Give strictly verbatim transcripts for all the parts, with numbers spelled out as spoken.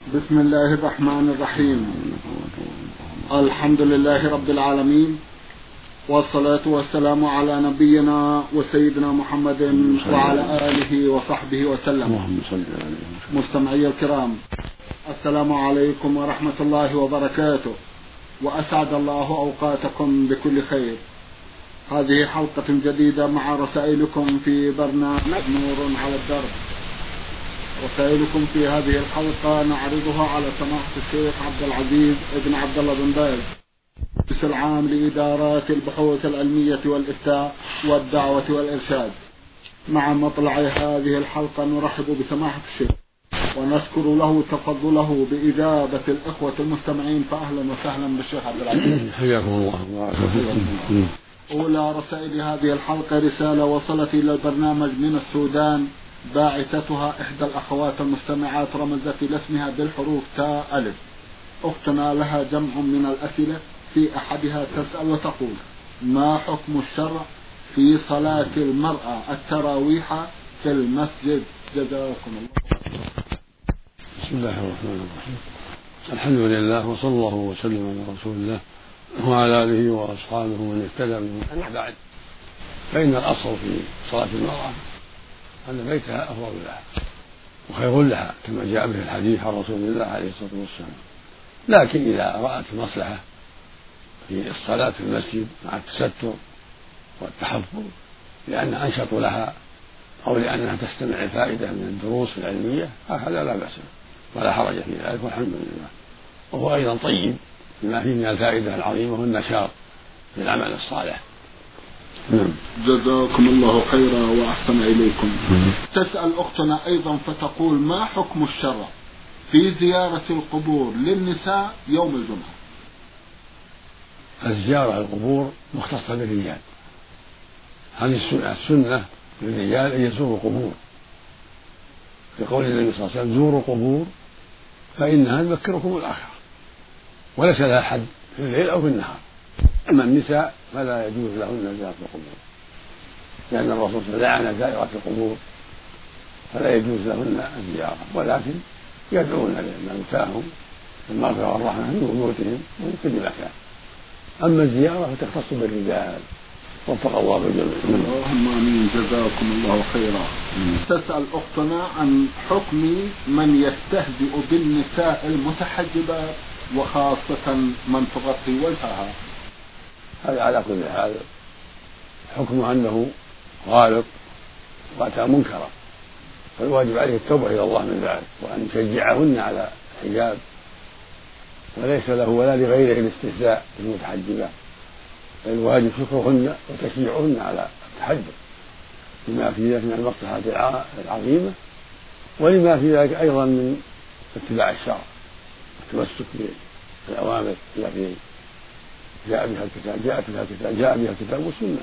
بسم الله الرحمن الرحيم. الحمد لله رب العالمين، والصلاة والسلام على نبينا وسيدنا محمد وعلى آله وصحبه وسلم. مستمعي الكرام، السلام عليكم ورحمة الله وبركاته، وأسعد الله أوقاتكم بكل خير. هذه حلقة جديدة مع رسائلكم في برنامج نور على الدرب. رسائلكم في هذه الحلقة نعرضها على سماحة الشيخ عبد العزيز ابن عبد الله بن باز، رئيس العام لإدارات البحوث العلمية والإفتاء والدعوة والإرشاد. مع مطلع هذه الحلقة نرحب بسماحة الشيخ ونشكر له تفضله بإجابة الإخوة المستمعين، فأهلا وسهلا بالشيخ عبد العزيز. حياكم الله. أولى رسائل هذه الحلقة رسالة وصلت إلى البرنامج من السودان، باعثتها إحدى الأخوات المستمعات رمزت إلى اسمها بالحروف تاء ألف. أختنا لها جمع من الأسئلة، في أحدها تسأل وتقول: ما حكم الشرع في صلاة المرأة التراويح في المسجد؟ جزاكم الله. بسم الله الرحمن الرحيم. الحمد لله، وصلى الله وسلم على رسول الله وعلى آله وأصحابه من اهتدى بهداه. أما بعد، فإن الأصل في صلاة المرأة أن بيتها أفضل لها وخير لها، كما جاء به الحديث عن رسول الله عليه الصلاة والسلام. لكن إذا رأت مصلحة في الصلاة في المسجد مع التستر والتحفظ لأن أنشط لها أو لأنها تستمع الفائدة من الدروس العلمية، هذا لا بأس ولا حرج في ذلك، والحمد لله. وهو أيضا طيب بما فيه من الفائدة العظيمة والنشاط في العمل الصالح. جزاكم الله خيرا وأحسن إليكم. تسأل أختنا أيضا فتقول: ما حكم الشرع في زيارة القبور للنساء يوم الجمعة؟ الزيارة القبور مختصة بالرجال. هذه السنة السنة للرجال أن يزوروا القبور، لقول النبي صلى الله عليه وسلم: زوروا القبور فإنها تذكركم الآخرة، وليس لها حد في الليل أو في النهار. أما النساء فلا يجوز لهن زيارة القبور، لأن الرسول صلى الله عليه وسلم لعن زائرات القبور، فلا يجوز لهن الزيارة، ولكن يدعون لموتاهم بالمغفرة والرحمة في بيوتهم وفي كل مكان. أما الزيارة فتختص بالرجال، وفق الله الجميع. اللهم آمين. جزاكم الله خيرا. تسأل أختنا عن حكم من يستهزئ بالنساء المتحجبات، وخاصة من تغطي وجهها. هذا على كل حال حكمه أنه غالط وأتى منكرا، فالواجب عليه التوبة إلى الله من ذلك، وأن يشجعهن على الحجاب، وليس له ولا لغيره الاستهزاء بالمتحجبات، الواجب شكرهن وتشجيعهن على التحجب لما في ذلك من المصلحة العظيمة، ولما في ذلك أيضا من اتباع الشرع والتمسك بالأوامر التي جاء بها الكتاب جاءت بها الكتاب جاء بها الكتاب والسنة،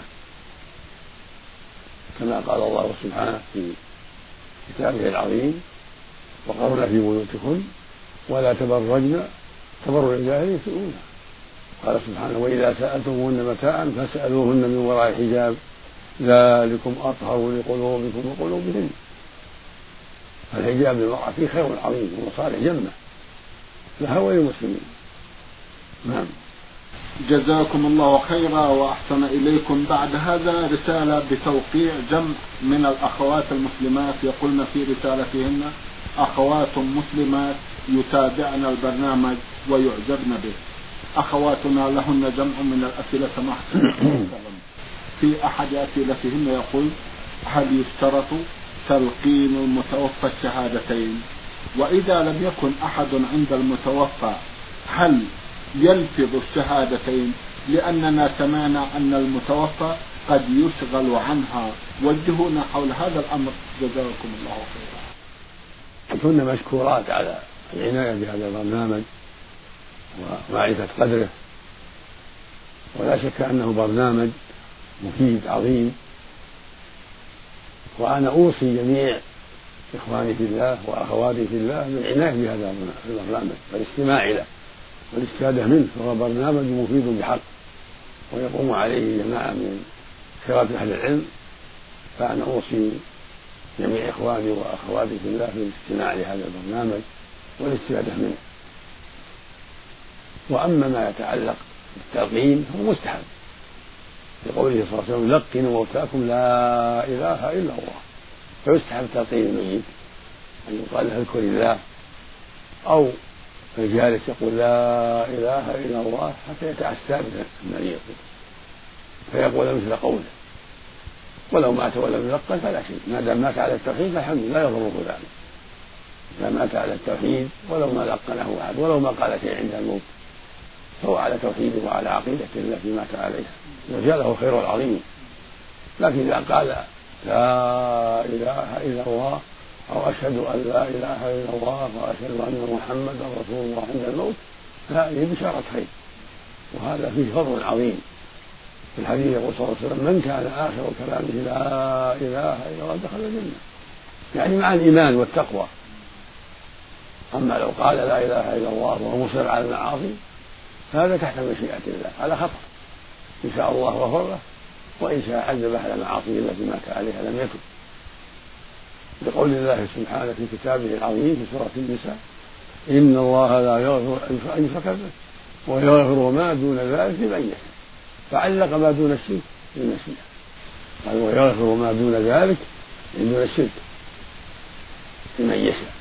كما قال الله سبحانه في كتابه العظيم: وقرن في بيوتكن ولا تبرجن تبرج الجاهلية الأولى. قال سبحانه: وإذا سألتموهن متاعا فاسألوهن من وراء حجاب ذلكم أطهر لقلوبكم وقلوبهن. فالحجاب للمرأة فيه خير عظيم ومصالح جمة لها وللمسلمين. نعم. جزاكم الله خيرا وأحسن إليكم. بعد هذا رسالة بتوقيع جمع من الأخوات المسلمات، يقولن في رسالتهن: أخوات مسلمات يتابعن البرنامج ويعجبن به. أخواتنا لهن جمع من الأسئلة سماحة. في أحد أسئلتهن يقول: هل يشترط تلقين المتوفى الشهادتين؟ وإذا لم يكن أحد عند المتوفى هل يلفظ الشهادتين؟ لأننا سمعنا أن المتوفى قد يشغل عنها. وجهونا حول هذا الأمر جزاكم الله خيرا. كنا مشكورات على العناية بهذا البرنامج ومعرفة قدره، ولا شك أنه برنامج مفيد عظيم، وأنا أوصي جميع إخواني في الله وأخواتي في الله بالعناية بهذا البرنامج والاستماع له والاستفادة منه، فهو برنامج مفيد بحق ويقوم عليه جماعة من خيرات أهل العلم، فأنا أوصي جميع إخواني وأخواتي في الله بالاستماع لهذا البرنامج والاستفادة منه. وأما ما يتعلق بالتلقين فهو مستحب، لقوله صلى الله عليه وسلم لقنوا موتاكم لا إله إلا الله، فيستحب تلقين الميت أن يقال له اذكر الله، أو الجالس يقول لا إله إلا الله حتى يتأسى بالمريض فيقول مثل قوله، ولو مات ولم يلقن فلا شيء، ما دام مات على التوحيد فالحمد لله لا يضره ذلك. إذا مات على التوحيد ولو ما لقنه أحد ولو ما قال شيء عند الموت فهو على توحيده وعلى عقيدته التي مات عليها وجاء الخير العظيم. لكن إذا قال لا إله إلا الله أو أشهد أن لا إله إلا الله وأشهد أن محمدا رسول الله عند الموت فهذه بشارة خير، وهذا فيه فضل عظيم. في الحديث يقول صلى الله عليه وسلم من كان آخر كلامه لا إله إلا الله دخل الجنة، يعني مع الإيمان والتقوى. أما لو قال لا إله إلا الله وهو مصر على المعاصي فهذا تحت مشيئة الله، على خطر، إن شاء الله غفر له وإن شاء عذبه على معاصيه التي مات عليها لم يتب. بقول الله سبحانه في كتابه العظيم في سورة النساء إن الله لا يغفر أن يشرك به ويغفر ما دون ذلك لمن يشاء، فعلق ما دون الشرك بالمشيئة، قال ويغفر ما دون ذلك دون الشرك لمن يشاء،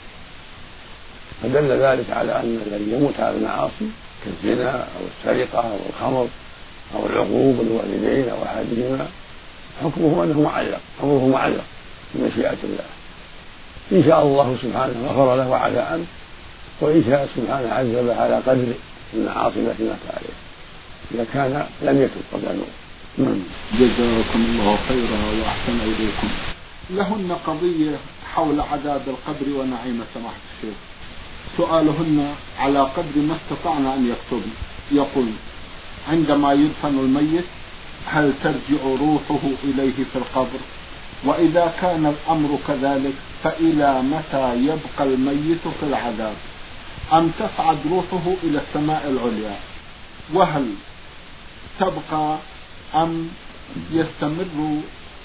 فدل ذلك على أن الذي يموت على المعاصي كالزنا أو السرقة أو الخمر أو العقوق للوالدين أو أحدهما حكمه أنه معلق، أمره معلق بمشيئة الله، إن شاء الله سبحانه غفر له وعفى عنه، وإن شاء سبحانه عذبه على قدر المعاصي التي مات عليها إذا كان لم يتب قبل الموت. جزاكم الله خيرا وأحسن إليكم. لهن قضية حول عذاب القبر ونعيم سماحة الشيخ، سؤالهن على قدر ما استطعنا أن يكتبن. يقول عندما يدفن الميت هل ترجع روحه إليه في القبر؟ وإذا كان الأمر كذلك فإلى متى يبقى الميت في العذاب؟ أم تصعد روحه إلى السماء العليا؟ وهل تبقى أم يستمر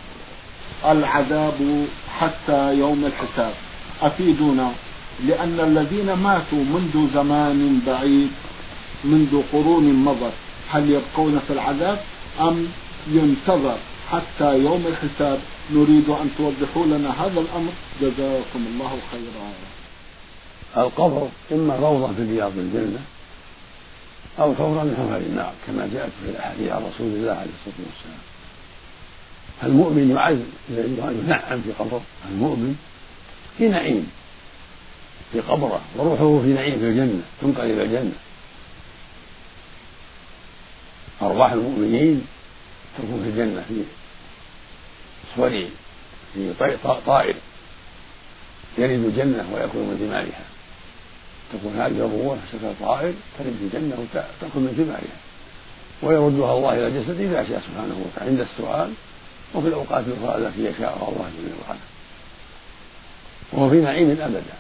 العذاب حتى يوم الحساب؟ أفيدونا، لأن الذين ماتوا منذ زمان بعيد منذ قرون مضت هل يبقون في العذاب أم ينتظر حتى يوم الحساب؟ نريد أن توضحوا لنا هذا الأمر جزاكم الله خيرا. القبر إما روضة في رياض الجنة أو حفرة من حفر النار كما جاءت في الأحاديث عن رسول الله عليه الصلاة والسلام. المؤمن ينعم في قبره، المؤمن في نعيم في قبره وروحه في نعيم في الجنة تنقل إلى الجنة. أرواح المؤمنين تكون في الجنة في صوري في طائر يرد الجنة ويأكل من ثمارها، تكون هذه الروح شكل طائر ترد الجنة وتأكل من ثمارها ويردها الله إلى الجسد إذا شاء سبحانه وتعالى عند السؤال وفي الأوقات الأخرى التي يشاءها الله جل وعلا، وهو في نعيم أبدا،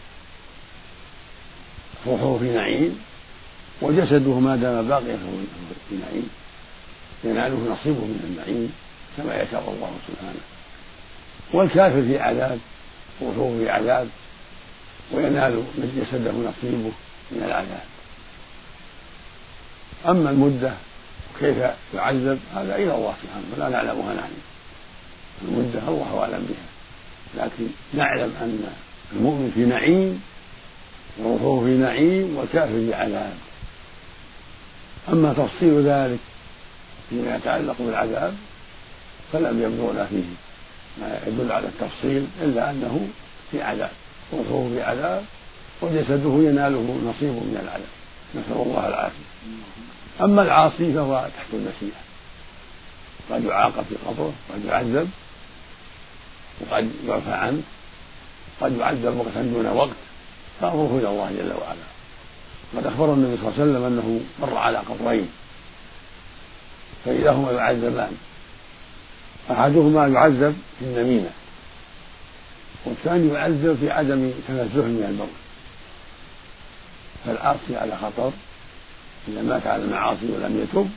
روحه في نعيم وجسده ما دام باقيا فهو في نعيم يناله نصيبه من النعيم كما يشاء الله سبحانه. والكافر في عذاب، روحه في عذاب وينال من جسده نصيبه من العذاب. أما المدة كيف يعذب هذا إلى الله سبحانه ولا نعلمها نحن، المدة الله أعلم بها، لكن نعلم أن المؤمن في نعيم وروحه في نعيم والكافر في عذاب. أما تفصيل ذلك فيما يتعلق بالعذاب فلم يبلغنا فيه ما يدل على التفصيل إلا أنه في عذاب، روحه في عذاب وجسده يناله نصيب من العذاب، نسأل الله العافية. أما العاصي فهو تحت المشيئة، قد يعاقب في قبره، قد يعذب وقد يعفى عنه، قد يعذب وقتا دون وقت، فأمره إلى الله جل وعلا. قد أخبر النبي صلى الله عليه وسلم أنه مر على قبرين فإذا هما يعذبان، أحدهما يعذب في النميمة والثاني يعذب في عدم تنزه من الموت. فالعاصي على خطر إذا مات على المعاصي ولم يتب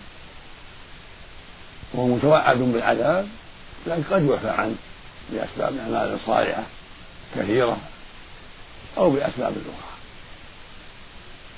وهو متوعد بالعذاب، لكن قد يعفى عنه بأسباب أعمال صالحة كثيرة أو بأسباب أخرى.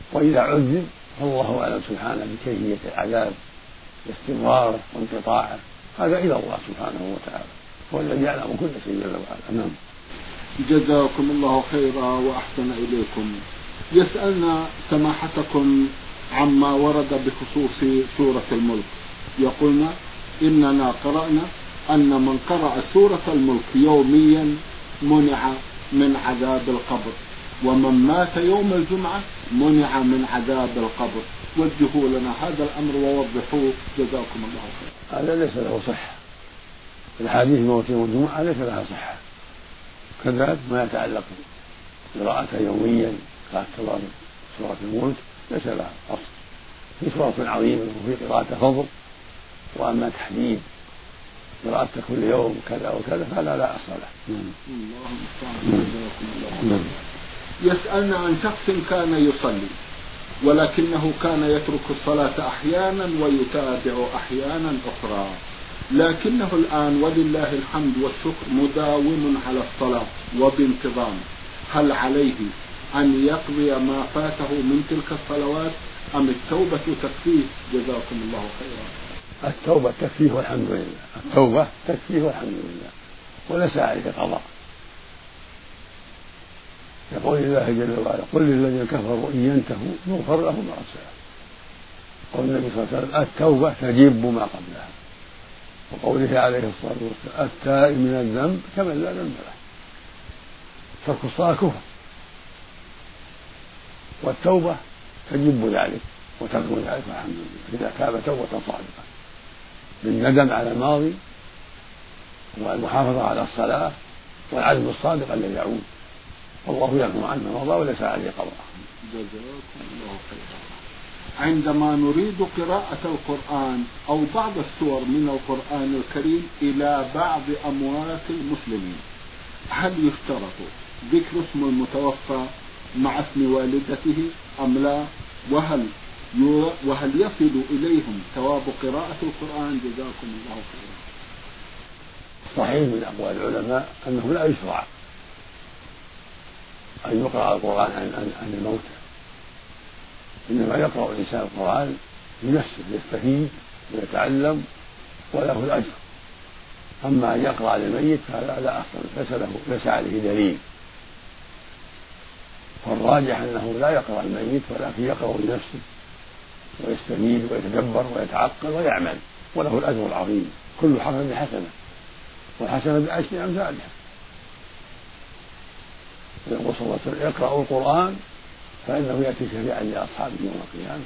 وإذا عذب فالله أعلم سبحانه بكيفية العذاب باستمراره وانقطاعه، هذا إلى الله سبحانه وتعالى، هو الذي يعلم كل شيء جل وعلا. نعم. جزاكم الله خيرا وأحسن إليكم. يسألنا سماحتكم عما ورد بخصوص سورة الملك. يقولنا إننا قرأنا أن من قرأ سورة الملك يوميا منع من عذاب القبر، ومن مات يوم الجمعة منع من عذاب القبر. وجهوا لنا هذا الأمر ووضحوه جزاكم الله خيرا. هذا ليس له صحة، الحديث موت يوم الجمعة ليس لها صحة، كذلك ما يتعلق قراءتها يوميا كاعتبار سورة الملك ليس لها أصل، في سورة عظيمة وفي قراءة فضل، وأما تحديد قراءة كل يوم كذا وكذا فلا لا أصل له. يسألنا عن شخص كان يصلي ولكنه كان يترك الصلاة أحيانا ويتابع أحيانا أخرى، لكنه الآن ولله الحمد والشكر مداوم على الصلاة وبانتظام، هل عليه أن يقضي ما فاته من تلك الصلوات أم التوبة تكفيه؟ جزاكم الله خيرا. التوبة تكفيه والحمد لله، التوبة تكفيه والحمد لله، وليس عليه قضاء. يقول الله جل وعلا قل للذين كفروا إن ينتهوا يغفر لهم ما قد سلف. قول النبي صلى الله عليه وسلم التوبة تجب ما قبلها، وقوله عليه الصلاة والسلام التائب من الذنب كمن لا ذنب له. ترك الصلاة كفر، والتوبة تجب ذلك وتكون ذلك والحمد لله إذا تاب توبة صادقة بالندم على الماضي والمحافظة على الصلاة والعزم الصادق الذي يعود، والله يعفو عنه والله وليس عليه قضاء. جزاكم الله خيرا. عندما نريد قراءة القرآن أو بعض السور من القرآن الكريم إلى بعض أموات المسلمين، هل يشترط ذكر اسم المتوفى مع اسم والدته أم لا؟ وهل وهل يصل إليهم ثواب قراءة القرآن؟ جزاكم الله خيرا. صحيح من أقوال العلماء أنه لا يشرع أن يقرأ القرآن عن, عن الموتى، إنما يقرأ الإنسان القرآن بنفسه يستفيد ويتعلم وله الأجر، أما أن يقرأ للميت فهذا لا أصل ليس له ليس عليه دليل، فالراجح أنه لا يقرأ الميت ولكن يقرأ لنفسه ويستفيد ويتدبر ويتعقل ويعمل وله الأجر العظيم، كل حرف بحسنة والحسنة بعشر أمثالها. يقول صلى الله عليه وسلم يقرأ القرآن فإنه يأتي شفيعا لأصحابه يوم القيامة.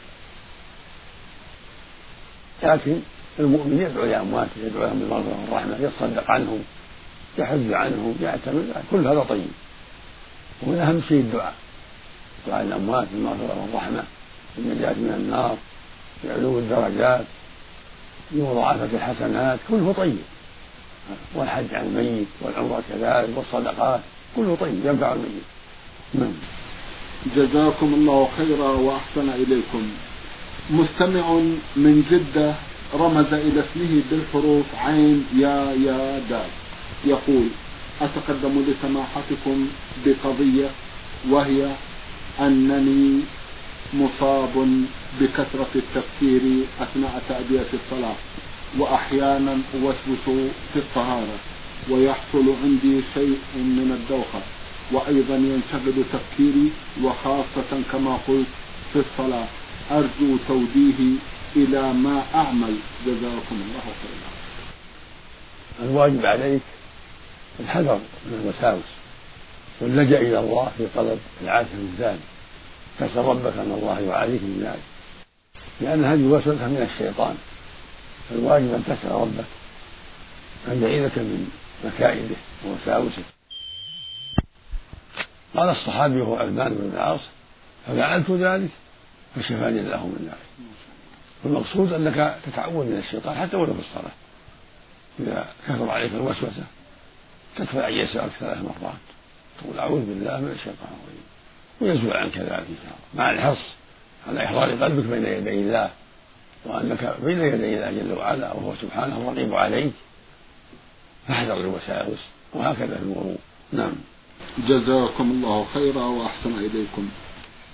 لكن المؤمن يدعو لأمواته، يدعو لهم بالمغفرة والرحمة، يتصدق عنهم، يحج عنهم، يعتمر، كل هذا طيب. ومن أهم شيء الدعاء، دعاء الأموات بالمغفرة والرحمة، بالنجاة من النار، بعلو الدرجات، بمضاعفة الحسنات، كله طيب. والحج عن الميت والعمرة كذلك والصدقات كله طيب ينفع الميت. نعم. جزاكم الله خيرا وأحسن إليكم. مستمع من جدة رمز إلى اسمه بالحروف عين يا يا دال، يقول أتقدم لسماحتكم بقضية، وهي أنني مصاب بكثرة التفكير أثناء تأدية الصلاة، وأحيانا أوسوس في الطهارة ويحصل عندي شيء من الدوخة، وأيضا ينشغل تفكيري وخاصة كما قلت في الصلاة، أرجو توجيهي إلى ما أعمل جزاكم الله خيرا. الواجب عليك الحذر من الوساوس واللجأ إلى الله في طلب العافية من ذلك، تسأل ربك أن الله يعافيك من ذلك، لأن هذه وسوسة من الشيطان، فالواجب أن تسأل ربك أن يعيذك من مكائده ووساوسه. قال الصحابي هو عثمان بن العاص ففعلت ذلك فشفاني الله من ذلك. والمقصود أنك تتعوذ من الشيطان حتى ولو في الصلاة، إذا كثر عليك الوسوسة تكفى أن يسألك ثلاث مرات تقول أعوذ بالله من الشيطان الرجيم ويزول عنك ذلك إن شاء الله، مع الحرص على إحضار قلبك بين يدي الله، وأنك بين يدي الله جل وعلا وهو سبحانه الرقيب عليك، فاحذر الوساوس، وهكذا في الوضوء. نعم. جزاكم الله خيرا وأحسن إليكم.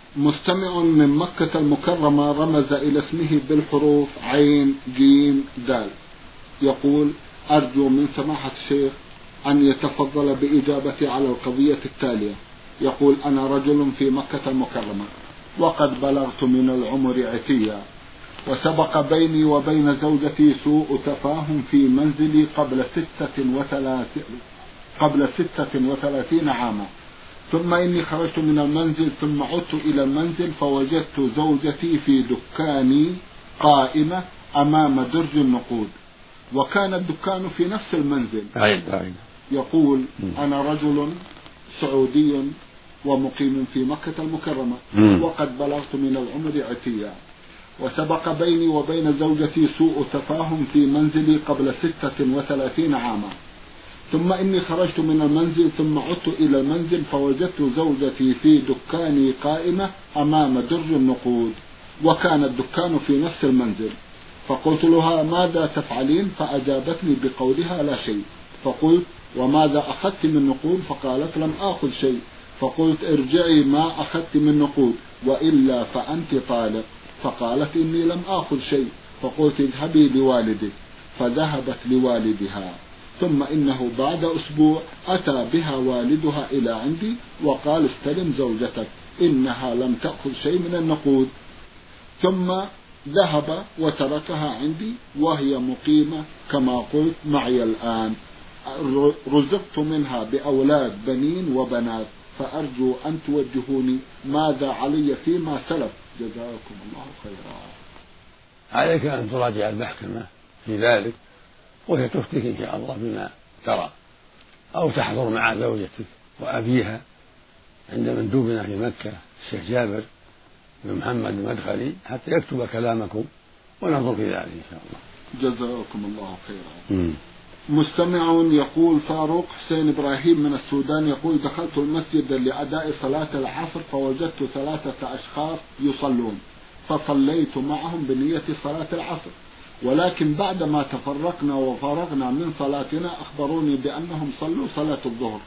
مستمع من مكة المكرمة رمز إلى اسمه بالحروف عين جيم دال، يقول: أرجو من سماحة الشيخ أن يتفضل بإجابتي على القضية التالية. يقول: أنا رجل في مكة المكرمة وقد بلغت من العمر عتيا، وسبق بيني وبين زوجتي سوء تفاهم في منزلي قبل ستة وثلاثين قبل ستة وثلاثين عاما، ثم إني خرجت من المنزل ثم عدت إلى المنزل فوجدت زوجتي في دكاني قائمة أمام درج النقود، وكان الدكان في نفس المنزل. يقول: أنا رجل سعودي ومقيم في مكة المكرمة وقد بلغت من العمر عتيا، وسبق بيني وبين زوجتي سوء تفاهم في منزلي قبل ستة وثلاثين عاما، ثم إني خرجت من المنزل ثم عدت إلى المنزل فوجدت زوجتي في دكاني قائمة أمام درج النقود، وكان الدكان في نفس المنزل. فقلت لها: ماذا تفعلين؟ فأجابتني بقولها: لا شيء. فقلت: وماذا أخذت من نقود؟ فقالت: لم آخذ شيء. فقلت: ارجعي ما أخذت من نقود وإلا فأنت طالق. فقالت: إني لم آخذ شيء. فقلت: اذهبي لوالدك. فذهبت لوالدها، ثم إنه بعد أسبوع أتى بها والدها إلى عندي وقال: استلم زوجتك إنها لم تأخذ شيء من النقود. ثم ذهب وتركها عندي وهي مقيمة كما قلت معي الآن. رزقت منها بأولاد بنين وبنات، فأرجو أن توجهوني ماذا علي فيما سلف، جزاكم الله خيرا. عليك أن تراجع المحكمة في ذلك وهي تفتك إن شاء الله بما ترى، أو تحضر مع زوجتك وأبيها عند مندوبنا في مكة الشيخ جابر بن محمد المدخلي حتى يكتب كلامكم وننظر في ذلك إن شاء الله. جزاكم الله خيرا. م. مستمع يقول: فاروق حسين إبراهيم من السودان يقول: دخلت المسجد لأداء صلاة العصر فوجدت ثلاثة أشخاص يصلون، فصليت معهم بنية صلاة العصر، ولكن بعدما تفرقنا وفرغنا من صلاتنا أخبروني بأنهم صلوا صلاة الظهر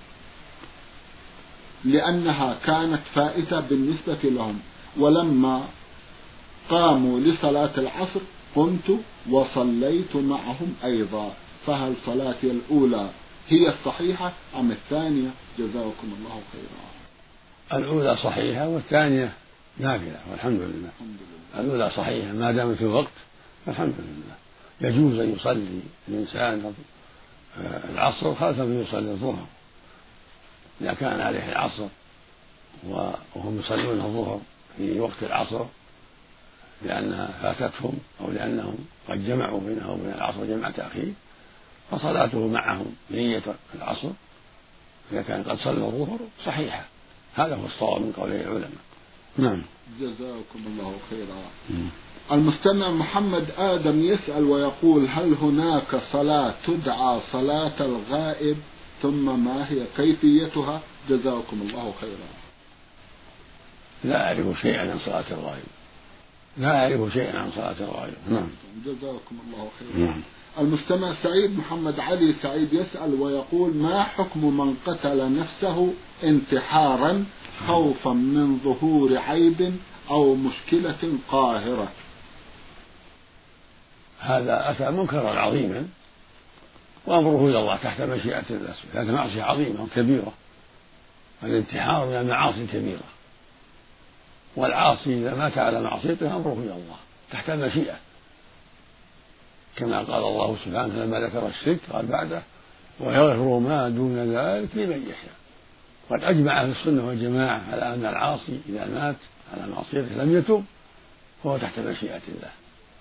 لأنها كانت فائتة بالنسبة لهم، ولما قاموا لصلاة العصر قمت وصليت معهم أيضا، فهل صلاتي الأولى هي الصحيحة أم الثانية؟ جزاكم الله خيرا. الأولى صحيحة والثانية نافلة والحمد لله. الأولى صحيحة ما دامت في الوقت الحمد لله. يجوز أن يصلي الإنسان العصر خلف من يصلي الظهر إذا كان عليه العصر وهم يصلون الظهر في وقت العصر لأنها فاتتهم أو لأنهم قد جمعوا بينه وبين العصر جمع تأخير، فصلاته معهم بنية العصر إذا كان قد صلى الظهر صحيحة. هذا هو الصواب من قول العلماء. نعم. جزاكم الله خيرا. المستمع محمد آدم يسأل ويقول: هل هناك صلاة تدعى صلاة الغائب؟ ثم ما هي كيفيتها؟ جزاكم الله خيرا. لا أعرف شيئا عن صلاة الغائب. لا أعرف شيئا عن صلاة الغائب. نعم. جزاكم الله خيرا. نعم. المستمع سعيد محمد علي سعيد يسأل ويقول: ما حكم من قتل نفسه انتحارا خوفا من ظهور عيب أو مشكلة قاهرة؟ هذا أتى منكرا عظيما وأمره إلى الله تحت مشيئة الله. هذا معصية عظيمة وكبيرة. الانتحار من المعاصي الكبيرة، والعاصي إذا مات على معصيته أمره إلى الله تحت المشيئة، كما قال الله سبحانه لما ذكر الشرك قال بعده: ويغفر ما دون ذلك لمن يشاء. قد أجمع أهل السنة والجماعة على أن العاصي إذا مات على معصيته لم يتب فهو تحت مشيئة الله،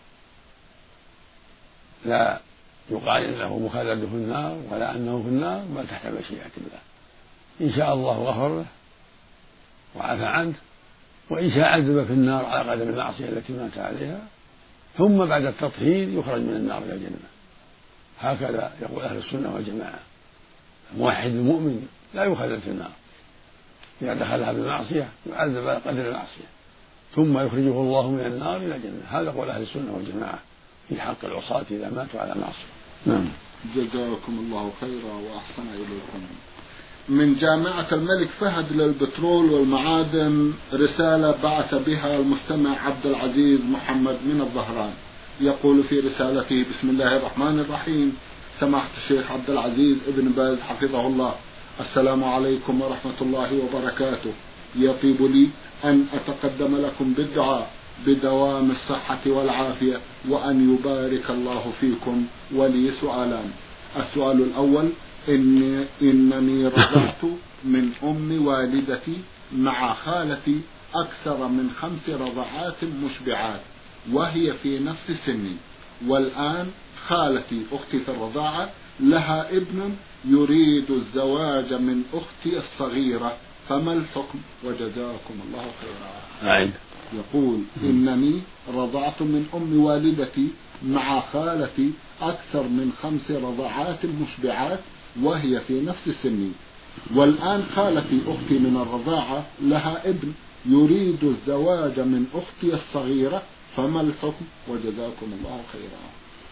لا يقال إنه مخلد في النار ولا أنه في النار، بل تحت مشيئة الله. إن شاء الله غفر له وعفى عنه، وإن شاء عذب في النار على قدر المعصية التي مات عليها، ثم بعد التطهير يخرج من النار إلى الجنة. هكذا يقول أهل السنة والجماعة. الموحد المؤمن لا يخلد في النار، إذا دخلها بالمعصية يعذب على قدر المعصية ثم يخرجه الله من النار إلى الجنة. هذا قول أهل السنة والجماعة في حق العصاة إذا ماتوا على معصية. نعم. جزاكم الله خيرا وأحسن إليكم. من جامعة الملك فهد للبترول والمعادن رسالة بعث بها المستمع عبد العزيز محمد من الظهران، يقول في رسالته: بسم الله الرحمن الرحيم. سماحة الشيخ عبد العزيز ابن باز حفظه الله، السلام عليكم ورحمة الله وبركاته. يطيب لي أن أتقدم لكم بالدعاء بدوام الصحة والعافية وأن يبارك الله فيكم. ولي سؤالان. السؤال الأول: إن إنني رضعت من أم والدتي مع خالتي أكثر من خمس رضعات مشبعات وهي في نفس سني، والآن خالتي أختي في الرضاعة لها ابن يريد الزواج من أختي الصغيرة، فما الحكم؟ وجزاكم الله خيرا. يقول: إنني رضعت من أم والدتي مع خالتي أكثر من خمس رضعات مشبعات وهي في نفس سني، والآن خالتي أختي من الرضاعة لها ابن يريد الزواج من أختي الصغيرة، فما الحكم؟ وجزاكم الله خيرا.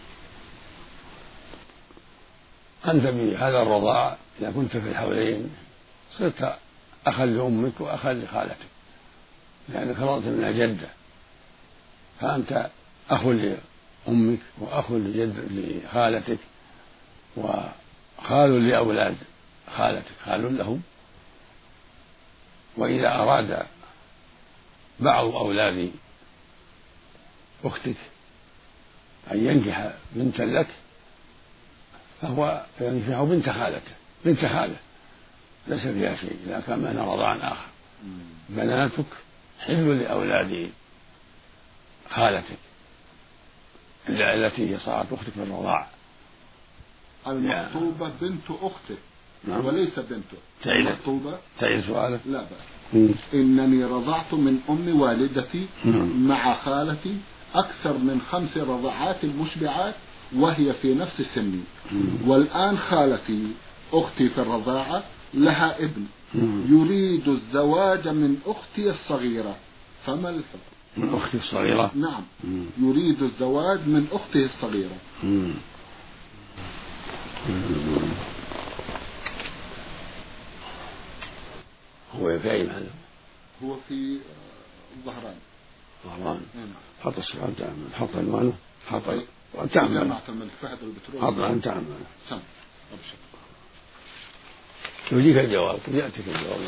أنت بهذا الرضاعة إذا كنت في الحولين صرت أخا لأمك وأخا لخالتك، لأنك رضعت منها جدة، فأنت أخ لأمك وأخ لخالتك وخال لأولاد خالتك، خال لهم. وإذا أراد بعض أولاد أختك أن ينكح بنتا لك فهو ينكح بنت خالته، بنت خاله ليس فيها شيء إذا كان معنا رضاعا آخر. بناتك حل لأولاد خالتك التي هي صارت أختك في الرضاعة. المخطوبة بنت أخته. نعم. وليس بنته. المخطوبة. تعيد سؤالك. لا بأس. إنني رضعت من أم والدتي مم. مع خالتي أكثر من خمس رضعات مشبعات وهي في نفس سني، مم. والآن خالتي أختي في الرضاعة لها ابن مم. يريد الزواج من أختي الصغيرة، فما الحكم؟ من أختي الصغيرة؟ نعم. مم. يريد الزواج من أخته الصغيرة. مم. هو في أي محل؟ هو في الظهران. ظهران. حط السؤال تعمل، حط عنوانه، حط تعمل. جامعة الملك فهد البترول. حط عنوانه تعمل. سم. أبشر. يجيك الجواب، يأتيك الجواب.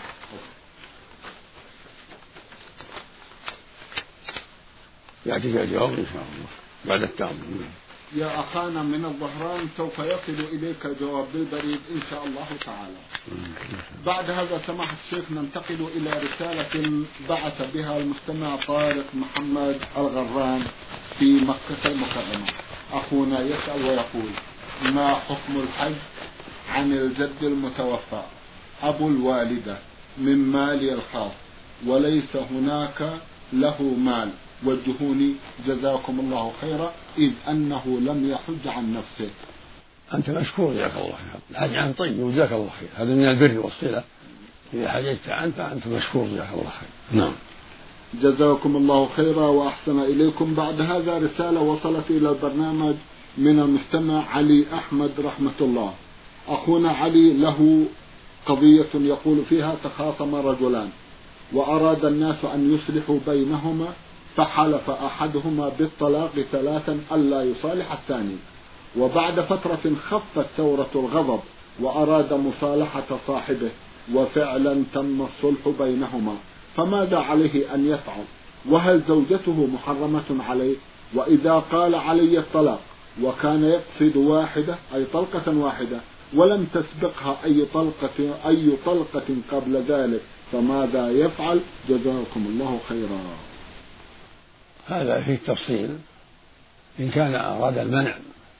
يأتيك الجواب إن شاء الله بعد التأمل. يا أخانا من الظهران سوف يصل إليك جواب بالبريد إن شاء الله تعالى. بعد هذا سماحة الشيخ ننتقل إلى رسالة بعث بها المستمع طارق محمد الغران في مكة المكرمة. أخونا يسأل ويقول: ما حكم الحج عن الجد المتوفى أبو الوالدة من مالي الخاص وليس هناك له مال، وجهوني جزاكم الله خيرا، إذ أنه لم يحج عن نفسه. أنت مشكور جزاك الله خير، الحج عن طيب وجزاك الله خير، هذا من البر والصلة. إذا حججت عنه فأنت مشكور جزاك الله خير. نعم. جزاكم الله خيرا وأحسن إليكم. بعد هذا رسالة وصلت إلى البرنامج من المستمع علي أحمد رحمة الله. أخونا علي له قضية يقول فيها: تخاصم رجلان وأراد الناس أن يصلحوا بينهما، فحلف أحدهما بالطلاق ثلاثا ألا يصالح الثاني، وبعد فترة خفت ثورة الغضب وأراد مصالحة صاحبه، وفعلا تم الصلح بينهما، فماذا عليه أن يفعل؟ وهل زوجته محرمة عليه؟ وإذا قال علي الطلاق وكان يقصد واحدة أي طلقة واحدة ولم تسبقها أي طلقة أي طلقة قبل ذلك، فماذا يفعل؟ جزاكم الله خيرا. هذا فيه تفصيل. إن كان أراد المنع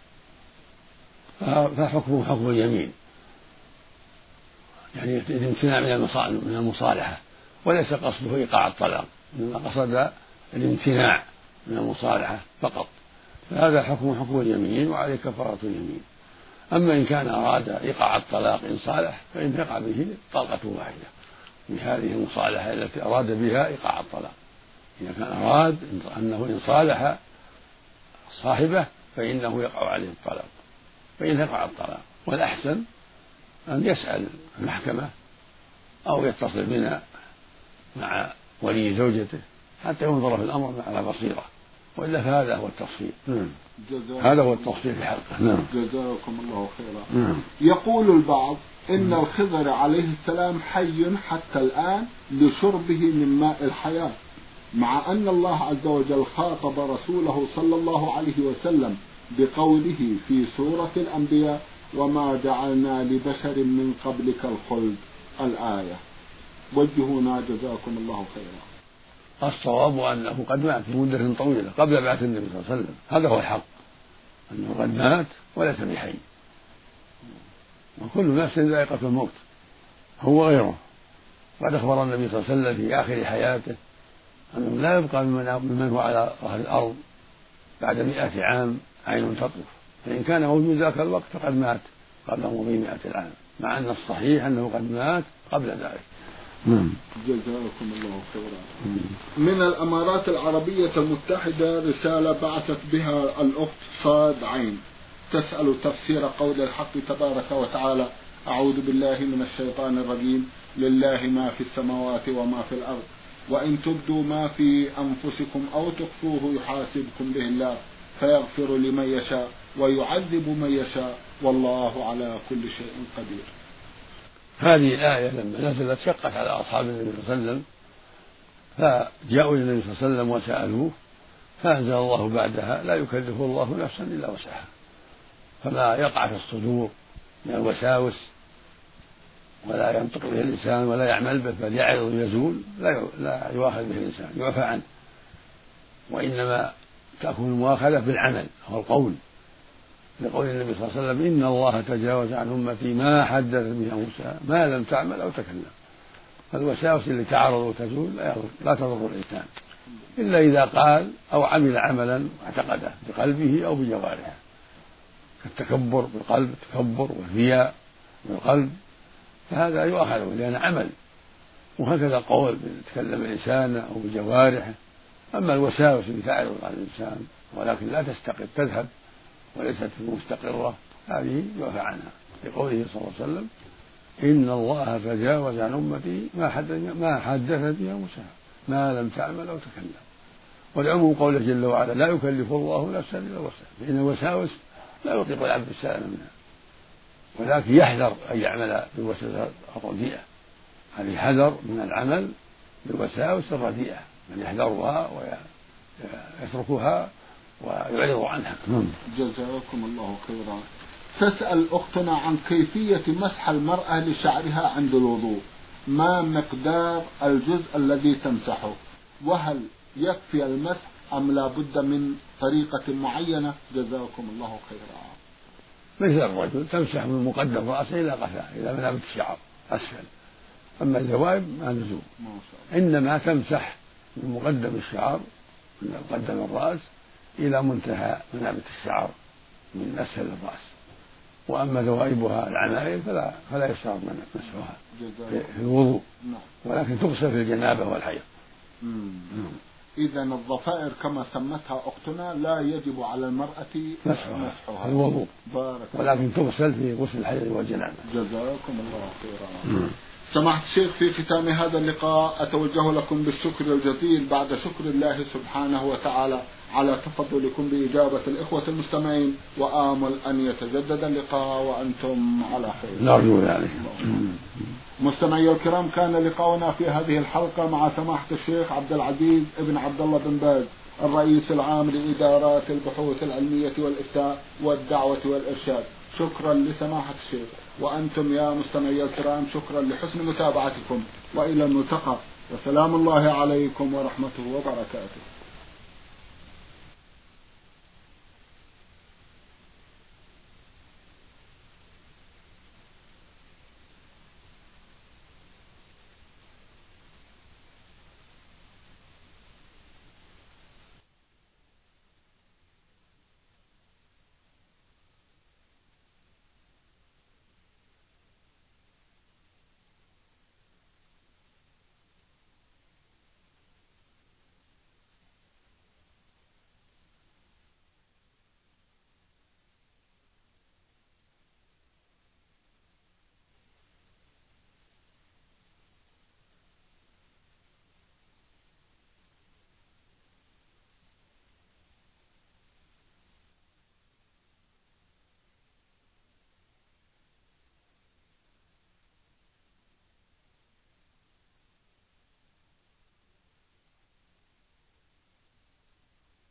فحكمه حكم اليمين، يعني الامتناع من المصالحة، وليس قصده إيقاع الطلاق، إنما قصد الامتناع من المصالحة فقط، فهذا حكم حكم اليمين وعليه كفارة اليمين. أما إن كان أراد إيقاع الطلاق إن صالح فإن يقع به طلقة واحدة بهذه المصالحة التي أراد بها إيقاع الطلاق. إذا كان أراد أنه إن صالح صاحبه فإنه يقع عليه الطلاق، فإن يقع الطلاق. والأحسن أن يسأل المحكمة أو يتصل بنا مع ولي زوجته حتى ينظر في الأمر على بصيرة، وإلا فهذا هو التفصيل. هذا هو التفصيل في حقه. نعم. جزاكم الله خيرا. نعم. يقول البعض إن الخضر عليه السلام حي حتى الآن لشربه من ماء الحياة، مع أن الله عز وجل خاطب رسوله صلى الله عليه وسلم بقوله في سورة الأنبياء: وما جعلنا لبشر من قبلك الخلد، الآية. وجهونا جزاكم الله خيرا. الصواب أنه قد مات مدة طويلة قبل بعث النبي صلى الله عليه وسلم، هذا هو الحق، أنه قد مات وليس بحي، وكل نفس ذائقة الموت هو غيره. قد أخبر النبي صلى الله عليه وسلم في آخر حياته أنه لا يبقى ممن هو على ظهر الأرض بعد مئة عام عين تطرف، فإن كان موجود ذاك الوقت فقد مات قبل مضي مئة العام، مع أن الصحيح أنه قد مات قبل ذلك. مم. جزاكم الله خيرا. من الأمارات العربية المتحدة رسالة بعثت بها الأخت صاد عين تسأل تفسير قول الحق تبارك وتعالى: أعوذ بالله من الشيطان الرجيم، لله ما في السماوات وما في الأرض، وإن تبدوا ما في أنفسكم أو تخفوه يحاسبكم به الله فيغفر لمن يشاء ويعذب من يشاء والله على كل شيء قدير. هذه الآية لما نزلت شقت على أصحاب النبي صلى الله عليه وسلم، فجاءوا إلى النبي صلى الله عليه وسلم وسألوه، فأنزل الله بعدها: لا يكلف الله نفسا إلا وسعها. فما يقع في الصدور من الوساوس ولا ينطق به الإنسان ولا يعمل به بل يعرض ويزول لا لا يؤاخذ به الإنسان، يعفى عنه، وإنما تكون المؤاخذة بالعمل هو القول، لقول النبي صلى الله عليه وسلم: إن الله تجاوز عن أمتي ما حدث به أنفسها ما لم تعمل أو تكلم. فالوساوس اللي تعرض وتزول لا تضر الإنسان إلا إذا قال أو عمل عملا اعتقده بقلبه أو بجوارحه، كالتكبر بالقلب، التكبر والرياء بالقلب، فهذا يؤاخذ لأن عمل. وهكذا قول يتكلم لسانه أو بجوارحه. أما الوساوس اللي تعرض على الإنسان ولكن لا تستقر تذهب وليست مستقرة، هذه يعفى عنها، لقوله صلى الله عليه وسلم: إن الله تجاوز عن أمتي ما حدث ما حدثت به أنفسها ما لم تعمل أو تكلم. والعموم قوله جل وعلا: لا يكلف الله نفسا إلا وسعها، لأن الوساوس لا يطيق العبد السلام منها، ولكن يحذر أن يعمل بالوساوس الرديئة. هذه حذر من العمل بالوساوس الرديئة، من يحذرها ويتركها ويعرض عنها. جزاكم الله خيرا. تسأل أختنا عن كيفية مسح المرأة لشعرها عند الوضوء، ما مقدار الجزء الذي تمسحه، وهل يكفي المسح أم لا بد من طريقة معينة؟ جزاكم الله خيرا. مثل الرجل تمسح من مقدم رأسه إلى قفاه إلى منابت الشعر أسفل، أما الجوائب ما لزوم، إنما تمسح من مقدم الشعر من مقدم الرأس إلى منتهى منابت الشعر من أسفل الرأس، وأما ذوائبها العمائم فلا فلا يشترط مسحها في الوضوء، ولكن تغسل في الجنابة والحيض. إذا الضفائر كما سمتها أختنا لا يجب على المرأة مسحها في الوضوء، ولكن تغسل في غسل الحيض والجنابة. جزاكم الله خيرا. سماحة الشيخ، في ختام هذا اللقاء أتوجه لكم بالشكر الجزيل بعد شكر الله سبحانه وتعالى على تفضلكم بإجابة الإخوة المستمعين، وآمل أن يتجدد اللقاء وأنتم على خير. نرجو ذلك. مستمعي الكرام، كان لقاؤنا في هذه الحلقة مع سماحة الشيخ عبد العزيز ابن عبد الله بن باز، الرئيس العام لإدارات البحوث العلمية والإفتاء والدعوة والإرشاد. شكرا لسماحة الشيخ، وأنتم يا مستمعي الكرام شكرا لحسن متابعتكم، وإلى الملتقى، وسلام الله عليكم ورحمته وبركاته.